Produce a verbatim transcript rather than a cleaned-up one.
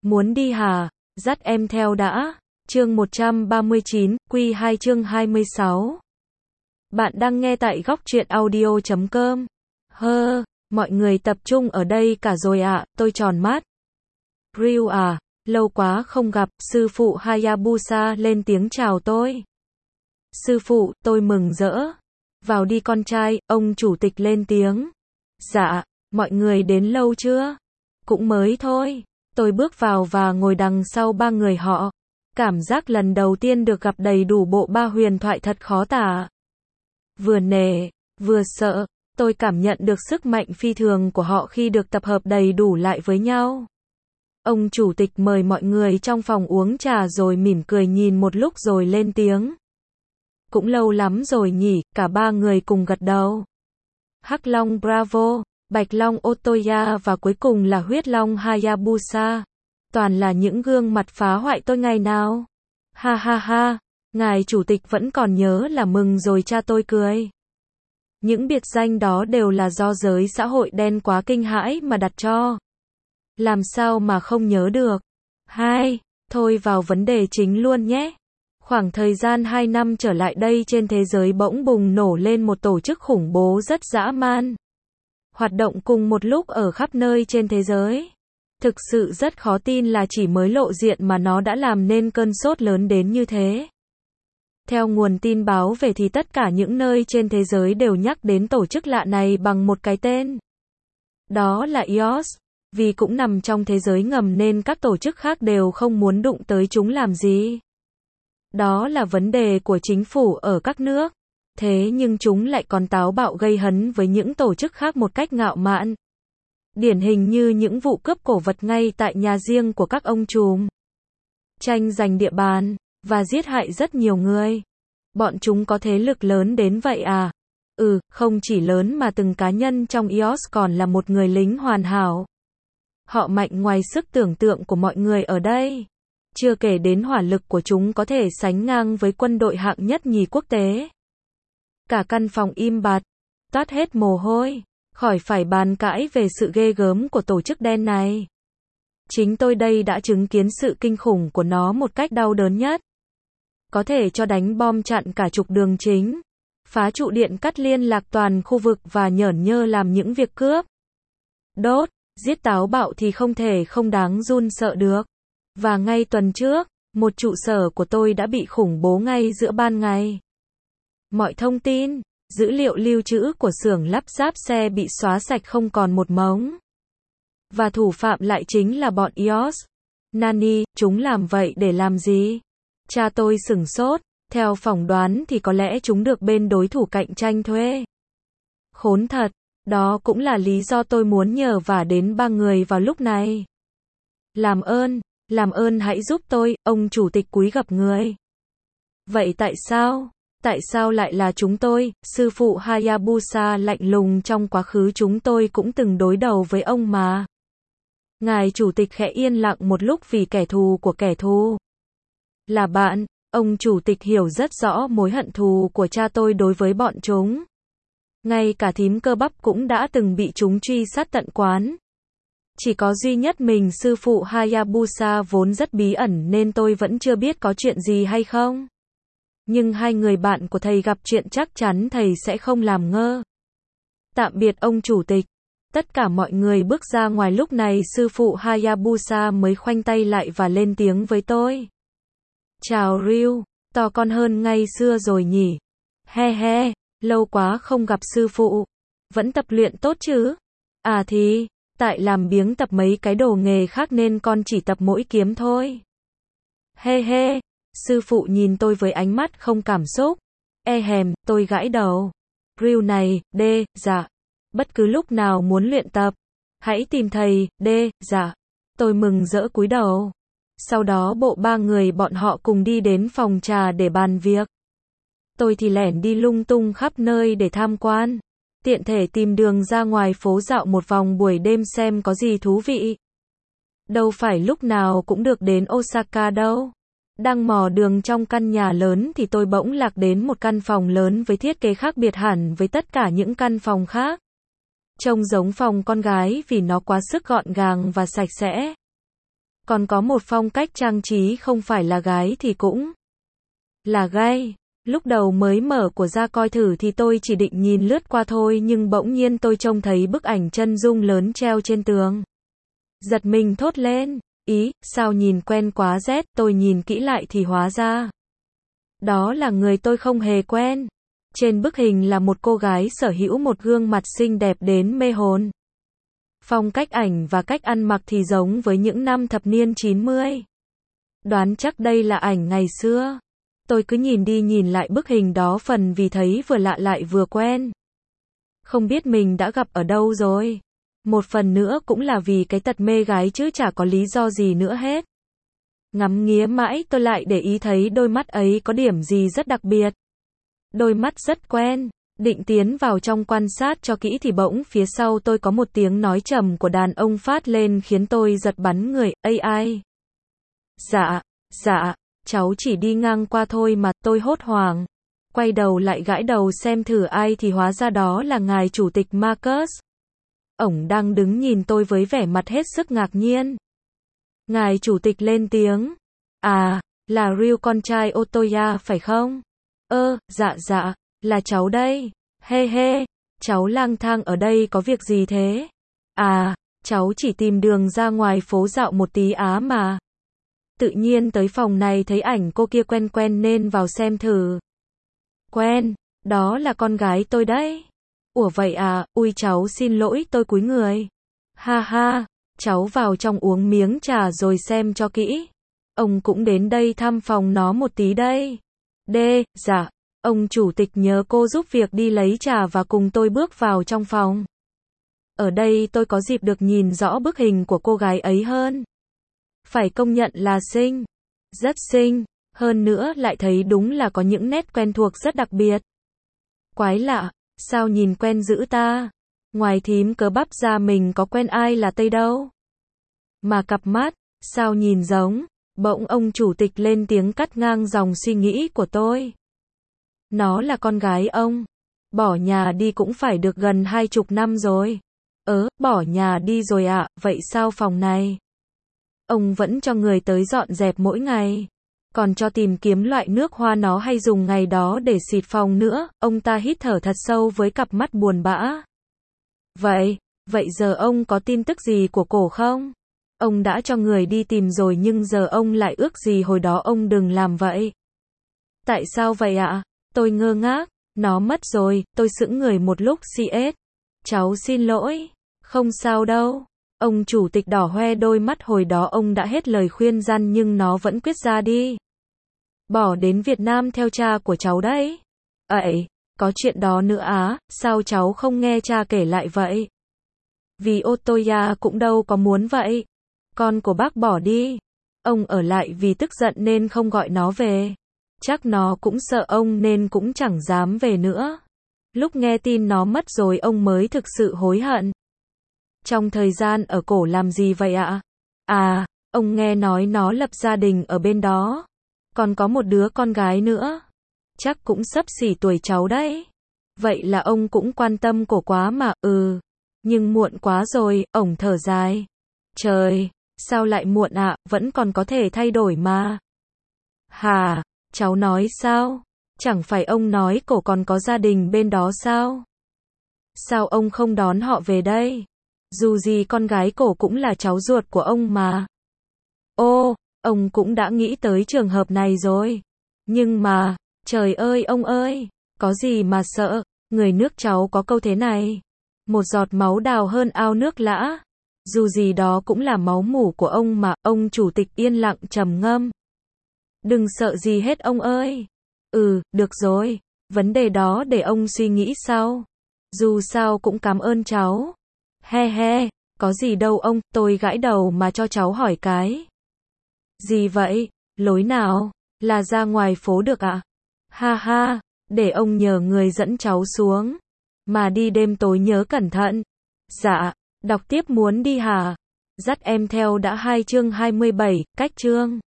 Muốn đi hả? Dắt em theo đã. Chương một trăm ba mươi chín, Quy hai chương hai mươi sáu. Bạn đang nghe tại góc truyện audio chấm com. Hơ, mọi người tập trung ở đây cả rồi ạ, à, tôi tròn mắt. Ryu à, lâu quá không gặp, sư phụ Hayabusa lên tiếng chào tôi. Sư phụ, tôi mừng rỡ. Vào đi con trai, ông chủ tịch lên tiếng. Dạ, mọi người đến lâu chưa? Cũng mới thôi. Tôi bước vào và ngồi đằng sau ba người họ. Cảm giác lần đầu tiên được gặp đầy đủ bộ ba huyền thoại thật khó tả. Vừa nể, vừa sợ, tôi cảm nhận được sức mạnh phi thường của họ khi được tập hợp đầy đủ lại với nhau. Ông chủ tịch mời mọi người trong phòng uống trà rồi mỉm cười nhìn một lúc rồi lên tiếng. Cũng lâu lắm rồi nhỉ, cả ba người cùng gật đầu. Hắc Long Bravo, Bạch Long Otoya và cuối cùng là Huyết Long Hayabusa. Toàn là những gương mặt phá hoại tôi ngày nào. Ha ha ha, ngài chủ tịch vẫn còn nhớ là mừng rồi cha tôi cười. Những biệt danh đó đều là do giới xã hội đen quá kinh hãi mà đặt cho. Làm sao mà không nhớ được. Hai, thôi vào vấn đề chính luôn nhé. Khoảng thời gian hai năm trở lại đây trên thế giới bỗng bùng nổ lên một tổ chức khủng bố rất dã man. Hoạt động cùng một lúc ở khắp nơi trên thế giới. Thực sự rất khó tin là chỉ mới lộ diện mà nó đã làm nên cơn sốt lớn đến như thế. Theo nguồn tin báo về thì tất cả những nơi trên thế giới đều nhắc đến tổ chức lạ này bằng một cái tên. Đó là i o ét. Vì cũng nằm trong thế giới ngầm nên các tổ chức khác đều không muốn đụng tới chúng làm gì. Đó là vấn đề của chính phủ ở các nước. Thế nhưng chúng lại còn táo bạo gây hấn với những tổ chức khác một cách ngạo mạn. Điển hình như những vụ cướp cổ vật ngay tại nhà riêng của các ông trùm. Tranh giành địa bàn, và giết hại rất nhiều người. Bọn chúng có thế lực lớn đến vậy à? Ừ, không chỉ lớn mà từng cá nhân trong i o ét còn là một người lính hoàn hảo. Họ mạnh ngoài sức tưởng tượng của mọi người ở đây. Chưa kể đến hỏa lực của chúng có thể sánh ngang với quân đội hạng nhất nhì quốc tế. Cả căn phòng im bặt, toát hết mồ hôi, khỏi phải bàn cãi về sự ghê gớm của tổ chức đen này. Chính tôi đây đã chứng kiến sự kinh khủng của nó một cách đau đớn nhất. Có thể cho đánh bom chặn cả trục đường chính, phá trụ điện cắt liên lạc toàn khu vực và nhởn nhơ làm những việc cướp, đốt, giết táo bạo thì không thể không đáng run sợ được. Và ngay tuần trước, một trụ sở của tôi đã bị khủng bố ngay giữa ban ngày. Mọi thông tin, dữ liệu lưu trữ của xưởng lắp ráp xe bị xóa sạch không còn một mống. Và thủ phạm lại chính là bọn i o ét. Nani, chúng làm vậy để làm gì? Cha tôi sửng sốt, theo phỏng đoán thì có lẽ chúng được bên đối thủ cạnh tranh thuê. Khốn thật, đó cũng là lý do tôi muốn nhờ vả đến ba người vào lúc này. Làm ơn, làm ơn hãy giúp tôi, ông chủ tịch cúi gập người. Vậy tại sao? Tại sao lại là chúng tôi? Sư phụ Hayabusa lạnh lùng, trong quá khứ chúng tôi cũng từng đối đầu với ông mà. Ngài chủ tịch khẽ yên lặng một lúc vì kẻ thù của kẻ thù là bạn. Ông chủ tịch hiểu rất rõ mối hận thù của cha tôi đối với bọn chúng. Ngay cả thím cơ bắp cũng đã từng bị chúng truy sát tận quán. Chỉ có duy nhất mình sư phụ Hayabusa vốn rất bí ẩn nên tôi vẫn chưa biết có chuyện gì hay không. Nhưng hai người bạn của thầy gặp chuyện chắc chắn thầy sẽ không làm ngơ. Tạm biệt ông chủ tịch. Tất cả mọi người bước ra ngoài, lúc này sư phụ Hayabusa mới khoanh tay lại và lên tiếng với tôi. Chào Ryu, to con hơn ngày xưa rồi nhỉ? He he, lâu quá không gặp sư phụ. Vẫn tập luyện tốt chứ? À thì, tại làm biếng tập mấy cái đồ nghề khác nên con chỉ tập mỗi kiếm thôi. He he, sư phụ nhìn tôi với ánh mắt không cảm xúc. E hèm, tôi gãi đầu. Ryu này, đê, dạ. Bất cứ lúc nào muốn luyện tập, hãy tìm thầy, đê, dạ. Tôi mừng rỡ cúi đầu. Sau đó bộ ba người bọn họ cùng đi đến phòng trà để bàn việc. Tôi thì lẻn đi lung tung khắp nơi để tham quan. Tiện thể tìm đường ra ngoài phố dạo một vòng buổi đêm xem có gì thú vị. Đâu phải lúc nào cũng được đến Osaka đâu. Đang mò đường trong căn nhà lớn thì tôi bỗng lạc đến một căn phòng lớn với thiết kế khác biệt hẳn với tất cả những căn phòng khác. Trông giống phòng con gái vì nó quá sức gọn gàng và sạch sẽ. Còn có một phong cách trang trí không phải là gái thì cũng là gay. Lúc đầu mới mở của ra coi thử thì tôi chỉ định nhìn lướt qua thôi, nhưng bỗng nhiên tôi trông thấy bức ảnh chân dung lớn treo trên tường. Giật mình thốt lên, ý, sao nhìn quen quá rét, tôi nhìn kỹ lại thì hóa ra đó là người tôi không hề quen. Trên bức hình là một cô gái sở hữu một gương mặt xinh đẹp đến mê hồn. Phong cách ảnh và cách ăn mặc thì giống với những năm thập niên chín mươi. Đoán chắc đây là ảnh ngày xưa. Tôi cứ nhìn đi nhìn lại bức hình đó, phần vì thấy vừa lạ lại vừa quen. Không biết mình đã gặp ở đâu rồi. Một phần nữa cũng là vì cái tật mê gái chứ chả có lý do gì nữa hết. Ngắm nghía mãi tôi lại để ý thấy đôi mắt ấy có điểm gì rất đặc biệt. Đôi mắt rất quen. Định tiến vào trong quan sát cho kỹ thì bỗng phía sau tôi có một tiếng nói trầm của đàn ông phát lên khiến tôi giật bắn người. Ây ai? Dạ, dạ, cháu chỉ đi ngang qua thôi mà. Tôi hốt hoảng. Quay đầu lại gãi đầu xem thử ai thì hóa ra đó là ngài chủ tịch Marcus. Ổng đang đứng nhìn tôi với vẻ mặt hết sức ngạc nhiên. Ngài chủ tịch lên tiếng. À, là Ryu con trai Otoya phải không? Ơ, dạ dạ, là cháu đây. Hê hê, cháu lang thang ở đây có việc gì thế? À, cháu chỉ tìm đường ra ngoài phố dạo một tí á mà. Tự nhiên tới phòng này thấy ảnh cô kia quen quen nên vào xem thử. Quen, đó là con gái tôi đấy. Ủa vậy à, ui cháu xin lỗi, tôi cúi người. Ha ha, cháu vào trong uống miếng trà rồi xem cho kỹ. Ông cũng đến đây thăm phòng nó một tí đây. Đê, dạ, ông chủ tịch nhớ cô giúp việc đi lấy trà và cùng tôi bước vào trong phòng. Ở đây tôi có dịp được nhìn rõ bức hình của cô gái ấy hơn. Phải công nhận là xinh. Rất xinh. Hơn nữa lại thấy đúng là có những nét quen thuộc rất đặc biệt. Quái lạ, sao nhìn quen dữ ta? Ngoài thím cớ bắp ra mình có quen ai là Tây đâu. Mà cặp mắt, sao nhìn giống? Bỗng ông chủ tịch lên tiếng cắt ngang dòng suy nghĩ của tôi. Nó là con gái ông. Bỏ nhà đi cũng phải được gần hai chục năm rồi. Ớ, bỏ nhà đi rồi ạ, à, vậy sao phòng này? Ông vẫn cho người tới dọn dẹp mỗi ngày. Còn cho tìm kiếm loại nước hoa nó hay dùng ngày đó để xịt phòng nữa. Ông ta hít thở thật sâu với cặp mắt buồn bã. Vậy, vậy giờ ông có tin tức gì của cổ không? Ông đã cho người đi tìm rồi nhưng giờ ông lại ước gì hồi đó ông đừng làm vậy. Tại sao vậy ạ? À? Tôi ngơ ngác. Nó mất rồi, tôi sững người một lúc. xê ét. Cháu xin lỗi. Không sao đâu. Ông chủ tịch đỏ hoe đôi mắt, hồi đó ông đã hết lời khuyên răn nhưng nó vẫn quyết ra đi. Bỏ đến Việt Nam theo cha của cháu đấy. Ậy, có chuyện đó nữa á, sao cháu không nghe cha kể lại vậy? Vì Otoya cũng đâu có muốn vậy. Con của bác bỏ đi. Ông ở lại vì tức giận nên không gọi nó về. Chắc nó cũng sợ ông nên cũng chẳng dám về nữa. Lúc nghe tin nó mất rồi ông mới thực sự hối hận. Trong thời gian ở cổ làm gì vậy ạ? À, ông nghe nói nó lập gia đình ở bên đó. Còn có một đứa con gái nữa. Chắc cũng xấp xỉ tuổi cháu đấy. Vậy là ông cũng quan tâm cổ quá mà. Ừ. Nhưng muộn quá rồi, ổng thở dài. Trời, sao lại muộn ạ, à? Vẫn còn có thể thay đổi mà. Hà, cháu nói sao? Chẳng phải ông nói cổ còn có gia đình bên đó sao? Sao ông không đón họ về đây? Dù gì con gái cổ cũng là cháu ruột của ông mà. Ô, ông cũng đã nghĩ tới trường hợp này rồi. Nhưng mà, trời ơi ông ơi, có gì mà sợ, người nước cháu có câu thế này. Một giọt máu đào hơn ao nước lã. Dù gì đó cũng là máu mủ của ông mà. Ông chủ tịch yên lặng trầm ngâm. Đừng sợ gì hết ông ơi. Ừ, được rồi, vấn đề đó để ông suy nghĩ sau. Dù sao cũng cảm ơn cháu. He he, có gì đâu ông, tôi gãi đầu mà cho cháu hỏi cái. Gì vậy? Lối nào? Là ra ngoài phố được ạ? À? Ha ha, để ông nhờ người dẫn cháu xuống. Mà đi đêm tối nhớ cẩn thận. Dạ, đọc tiếp muốn đi hả? Dắt em theo đã. Hai chương hai mươi bảy, cách chương.